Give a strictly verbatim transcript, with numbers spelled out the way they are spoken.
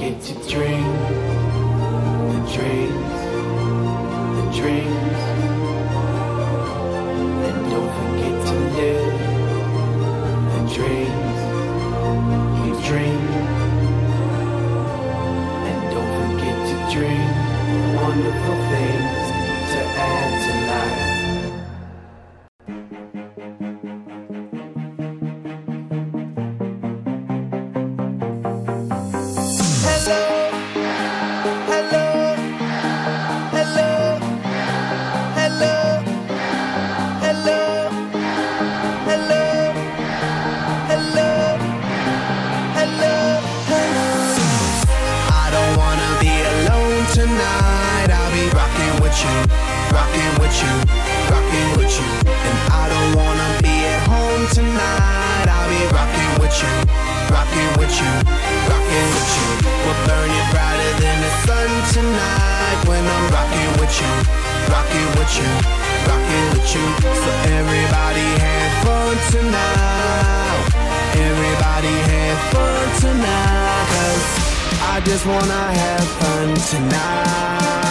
forget to dream the dreams, the dreams. And don't forget to live the dreams you dream. And don't forget to dream wonderful things to add to life. Tonight I'll be rocking with you, rocking with you, rocking with you. And I don't wanna be at home tonight. I'll be rocking with you, rocking with you, rocking with you. We're burning brighter than the sun tonight when I'm rocking with you, rocking with you, rocking with you. So everybody have fun tonight. Everybody have fun tonight, 'cause I just wanna have fun tonight.